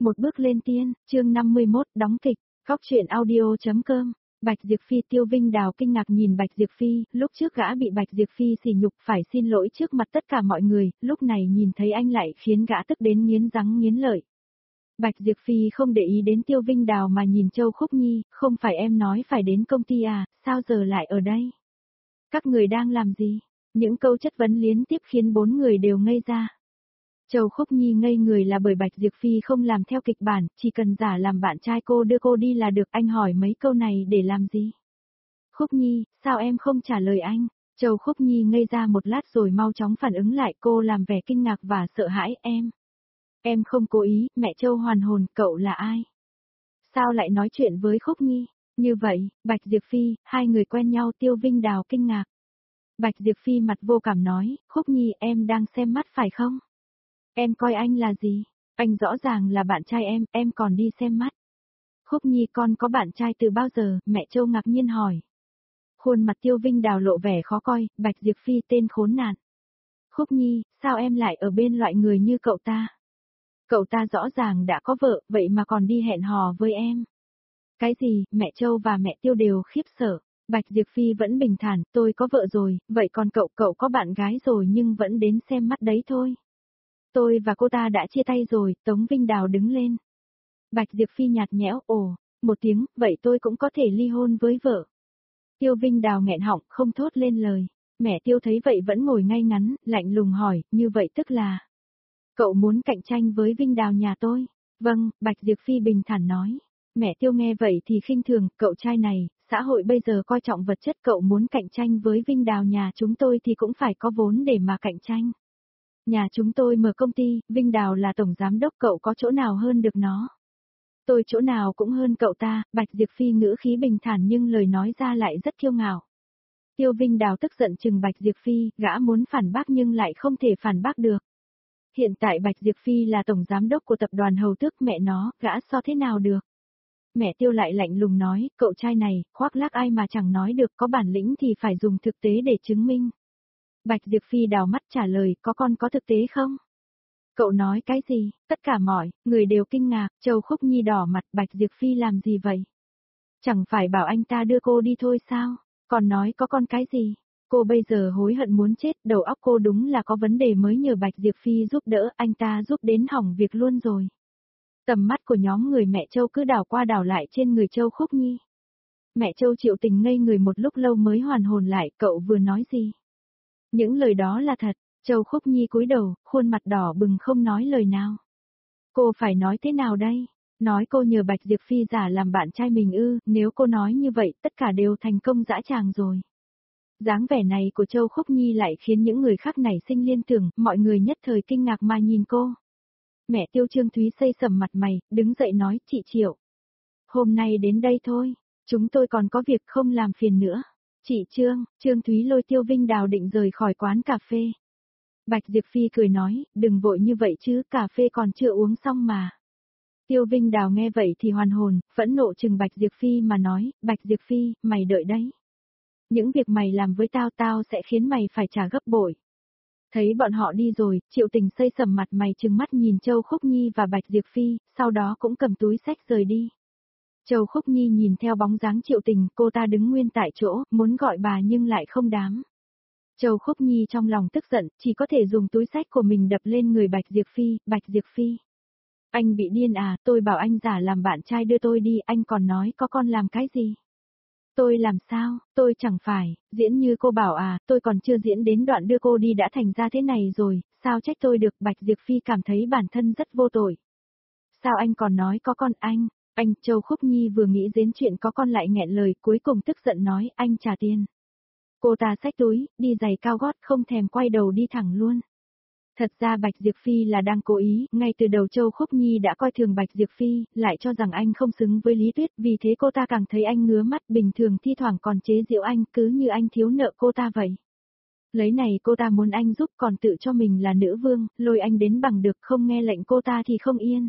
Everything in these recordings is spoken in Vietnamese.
Một bước lên tiên, chương 51, đóng kịch, góc truyện audio.com. Bạch Diệp Phi. Tiêu Vinh Đào kinh ngạc nhìn Bạch Diệp Phi, lúc trước gã bị Bạch Diệp Phi sỉ nhục phải xin lỗi trước mặt tất cả mọi người, lúc này nhìn thấy anh lại khiến gã tức đến nghiến răng nghiến lợi. Bạch Diệp Phi không để ý đến Tiêu Vinh Đào mà nhìn Châu Khúc Nhi, không phải em nói phải đến công ty à, sao giờ lại ở đây? Các người đang làm gì? Những câu chất vấn liên tiếp khiến bốn người đều ngây ra. Châu Khúc Nhi ngây người là bởi Bạch Diệp Phi không làm theo kịch bản, chỉ cần giả làm bạn trai cô đưa cô đi là được. Anh hỏi mấy câu này để làm gì? Khúc Nhi, sao em không trả lời anh? Châu Khúc Nhi ngây ra một lát rồi mau chóng phản ứng lại, cô làm vẻ kinh ngạc và sợ hãi. Em không cố ý. Mẹ Châu hoàn hồn, cậu là ai? Sao lại nói chuyện với Khúc Nhi? Như vậy, Bạch Diệp Phi, hai người quen nhau. Tiêu Vinh Đào kinh ngạc. Bạch Diệp Phi mặt vô cảm nói, Khúc Nhi em đang xem mắt phải không? Em coi anh là gì? Anh rõ ràng là bạn trai em còn đi xem mắt. Khúc Nhi con có bạn trai từ bao giờ? Mẹ Châu ngạc nhiên hỏi. Khuôn mặt Tiêu Vinh Đào lộ vẻ khó coi, Bạch Diệp Phi tên khốn nạn. Khúc Nhi, sao em lại ở bên loại người như cậu ta? Cậu ta rõ ràng đã có vợ, vậy mà còn đi hẹn hò với em. Cái gì? Mẹ Châu và mẹ Tiêu đều khiếp sợ. Bạch Diệp Phi vẫn bình thản, tôi có vợ rồi, vậy còn cậu có bạn gái rồi nhưng vẫn đến xem mắt đấy thôi. Tôi và cô ta đã chia tay rồi. Tống Vinh Đào đứng lên. Bạch Diệp Phi nhạt nhẽo, một tiếng, vậy tôi cũng có thể ly hôn với vợ. Tiêu Vinh Đào nghẹn họng, không thốt lên lời. Mẹ Tiêu thấy vậy vẫn ngồi ngay ngắn, lạnh lùng hỏi, như vậy tức là... Cậu muốn cạnh tranh với Vinh Đào nhà tôi? Vâng, Bạch Diệp Phi bình thản nói. Mẹ Tiêu nghe vậy thì khinh thường, cậu trai này, xã hội bây giờ coi trọng vật chất, cậu muốn cạnh tranh với Vinh Đào nhà chúng tôi thì cũng phải có vốn để mà cạnh tranh. Nhà chúng tôi mở công ty, Vinh Đào là tổng giám đốc, cậu có chỗ nào hơn được nó? Tôi chỗ nào cũng hơn cậu ta. Bạch Diệp Phi ngữ khí bình thản nhưng lời nói ra lại rất kiêu ngạo. Tiêu Vinh Đào tức giận chừng Bạch Diệp Phi, gã muốn phản bác nhưng lại không thể phản bác được. Hiện tại Bạch Diệp Phi là tổng giám đốc của tập đoàn Hầu Tước, mẹ nó, gã so thế nào được? Mẹ Tiêu lại lạnh lùng nói, cậu trai này, khoác lác ai mà chẳng nói được, có bản lĩnh thì phải dùng thực tế để chứng minh. Bạch Diệp Phi đào mắt trả lời, con có thực tế không? Cậu nói cái gì? Tất cả mọi người đều kinh ngạc. Châu Khúc Nhi đỏ mặt, Bạch Diệp Phi làm gì vậy? Chẳng phải bảo anh ta đưa cô đi thôi sao? Còn nói có con cái gì? Cô bây giờ hối hận muốn chết, đầu óc cô đúng là có vấn đề, mới nhờ Bạch Diệp Phi giúp đỡ, anh ta giúp đến hỏng việc luôn rồi. Tầm mắt của nhóm người mẹ Châu cứ đảo qua đảo lại trên người Châu Khúc Nhi. Mẹ Châu Triệu Tình ngây người một lúc lâu mới hoàn hồn lại, cậu vừa nói gì? Những lời đó là thật. Châu Khúc Nhi cúi đầu, khuôn mặt đỏ bừng không nói lời nào. Cô phải nói thế nào đây? Nói cô nhờ Bạch Diệp Phi giả làm bạn trai mình ư? Nếu cô nói như vậy, tất cả đều thành công dã tràng rồi. Dáng vẻ này của Châu Khúc Nhi lại khiến những người khác nảy sinh liên tưởng, mọi người nhất thời kinh ngạc mà nhìn cô. Mẹ Tiêu Trương Thúy xây sầm mặt mày, đứng dậy nói, chị Triệu. Hôm nay đến đây thôi, chúng tôi còn có việc không làm phiền nữa. Chị Trương Thúy lôi Tiêu Vinh Đào định rời khỏi quán cà phê. Bạch Diệp Phi cười nói, đừng vội như vậy chứ, cà phê còn chưa uống xong mà. Tiêu Vinh Đào nghe vậy thì hoàn hồn, phẫn nộ chừng Bạch Diệp Phi mà nói, Bạch Diệp Phi, mày đợi đấy. Những việc mày làm với tao sẽ khiến mày phải trả gấp bội. Thấy bọn họ đi rồi, Triệu Tình xây sầm mặt mày trừng mắt nhìn Châu Khúc Nhi và Bạch Diệp Phi, sau đó cũng cầm túi xách rời đi. Châu Khúc Nhi nhìn theo bóng dáng Triệu Tình, cô ta đứng nguyên tại chỗ, muốn gọi bà nhưng lại không dám. Châu Khúc Nhi trong lòng tức giận, chỉ có thể dùng túi xách của mình đập lên người Bạch Diệp Phi. Bạch Diệp Phi, anh bị điên à? Tôi bảo anh giả làm bạn trai đưa tôi đi, anh còn nói có con làm cái gì? Tôi làm sao? Tôi chẳng phải diễn như cô bảo à? Tôi còn chưa diễn đến đoạn đưa cô đi đã thành ra thế này rồi, sao trách tôi được? Bạch Diệp Phi cảm thấy bản thân rất vô tội. Sao anh còn nói có con? Anh Châu Khúc Nhi vừa nghĩ đến chuyện có con lại nghẹn lời, cuối cùng tức giận nói, anh trả tiền. Cô ta xách túi, đi giày cao gót, không thèm quay đầu đi thẳng luôn. Thật ra Bạch Diệp Phi là đang cố ý, ngay từ đầu Châu Khúc Nhi đã coi thường Bạch Diệp Phi, lại cho rằng anh không xứng với Lý Tuyết, vì thế cô ta càng thấy anh ngứa mắt, bình thường thi thoảng còn chế giễu anh, cứ như anh thiếu nợ cô ta vậy. Lấy này cô ta muốn anh giúp, còn tự cho mình là nữ vương, lôi anh đến bằng được, không nghe lệnh cô ta thì không yên.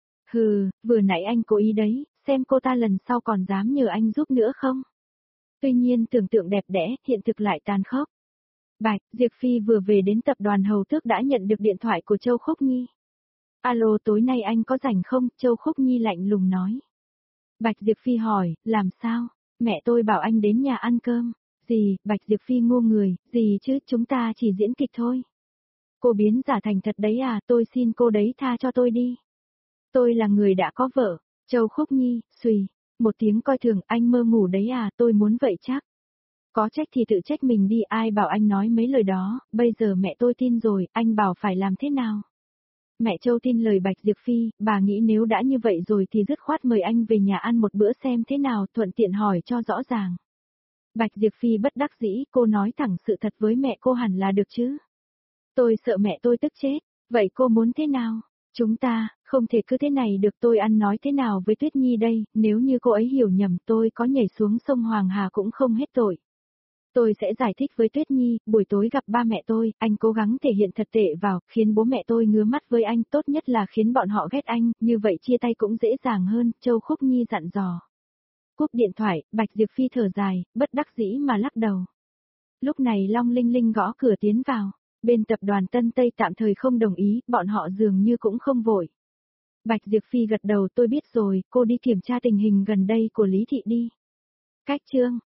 Hừ, vừa nãy anh cố ý đấy, xem cô ta lần sau còn dám nhờ anh giúp nữa không? Tuy nhiên tưởng tượng đẹp đẽ, hiện thực lại tàn khốc. Bạch Diệp Phi vừa về đến tập đoàn Hầu Tước đã nhận được điện thoại của Châu Khúc Nhi. Alo, tối nay anh có rảnh không? Châu Khúc Nhi lạnh lùng nói. Bạch Diệp Phi hỏi, làm sao? Mẹ tôi bảo anh đến nhà ăn cơm. Gì? Bạch Diệp Phi ngu người, gì chứ, chúng ta chỉ diễn kịch thôi. Cô biến giả thành thật đấy à, tôi xin cô đấy tha cho tôi đi. Tôi là người đã có vợ. Châu Khúc Nhi, xùy, một tiếng coi thường, anh mơ ngủ đấy à, tôi muốn vậy chắc. Có trách thì tự trách mình đi, ai bảo anh nói mấy lời đó, bây giờ mẹ tôi tin rồi, anh bảo phải làm thế nào? Mẹ Châu tin lời Bạch Diệp Phi, bà nghĩ nếu đã như vậy rồi thì dứt khoát mời anh về nhà ăn một bữa xem thế nào, thuận tiện hỏi cho rõ ràng. Bạch Diệp Phi bất đắc dĩ, cô nói thẳng sự thật với mẹ cô hẳn là được chứ. Tôi sợ mẹ tôi tức chết, vậy cô muốn thế nào? Chúng ta, không thể cứ thế này được, tôi ăn nói thế nào với Tuyết Nhi đây, nếu như cô ấy hiểu nhầm tôi có nhảy xuống sông Hoàng Hà cũng không hết tội. Tôi sẽ giải thích với Tuyết Nhi, buổi tối gặp ba mẹ tôi, anh cố gắng thể hiện thật tệ vào, khiến bố mẹ tôi ngứa mắt với anh, tốt nhất là khiến bọn họ ghét anh, như vậy chia tay cũng dễ dàng hơn, Châu Khúc Nhi dặn dò. Cúp điện thoại, Bạch Diệp Phi thở dài, bất đắc dĩ mà lắc đầu. Lúc này Long Linh Linh gõ cửa tiến vào, bên tập đoàn Tân Tây tạm thời không đồng ý, bọn họ dường như cũng không vội. Bạch Diệp Phi gật đầu, tôi biết rồi, cô đi kiểm tra tình hình gần đây của Lý Thị đi. Cách chương